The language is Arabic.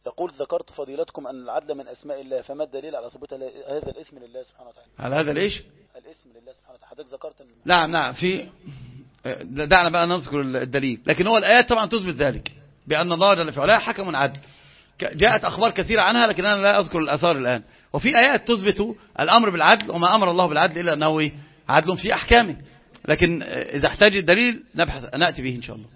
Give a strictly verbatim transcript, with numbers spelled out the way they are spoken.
يقول ذكرت فضيلتكم أن العدل من أسماء الله، فما الدليل على ثبوت هذا الاسم لله سبحانه وتعالى؟ على هذا ليش الاسم لله سبحانه وتعالى، حضرتك ذكرت ال... نعم نعم في دعنا بقى نذكر الدليل، لكن هو الآيات طبعا تثبت ذلك بأن الله جل في علاه حكم عدل، جاءت أخبار كثيرة عنها لكن أنا لا أذكر الآثار الآن. وفي آيات تثبت الأمر بالعدل، وما أمر الله بالعدل إلا أنه عدل في أحكامه، لكن إذا احتاج الدليل نبحث نأتي به إن شاء الله.